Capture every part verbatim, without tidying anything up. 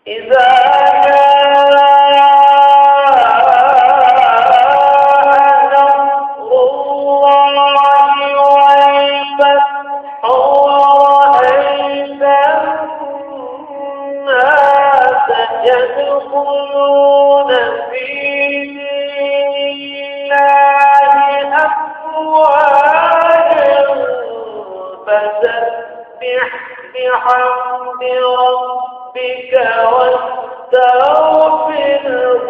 إذا جاء نصر الله والفتح ورأيت الناس يدخلون في دين الله أفواجا فسبح بحمد ربك واستغفره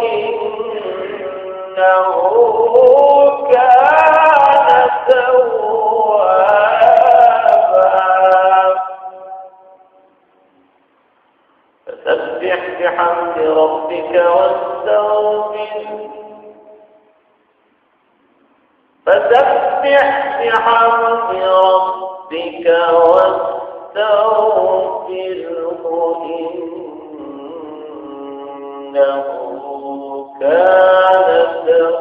إنه كان توابا. فسبح بحمد ربك واستغفره فسبح بحمد ربك واستغفره إنه كان توابا.